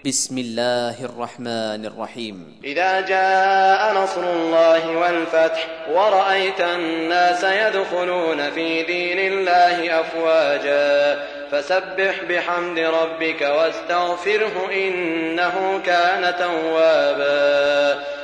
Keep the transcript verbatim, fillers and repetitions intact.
بسم الله الرحمن الرحيم. إذا جاء نصر الله والفتح ورأيت الناس يدخلون في دين الله أفواجا فسبح بحمد ربك واستغفره إنه كان توابا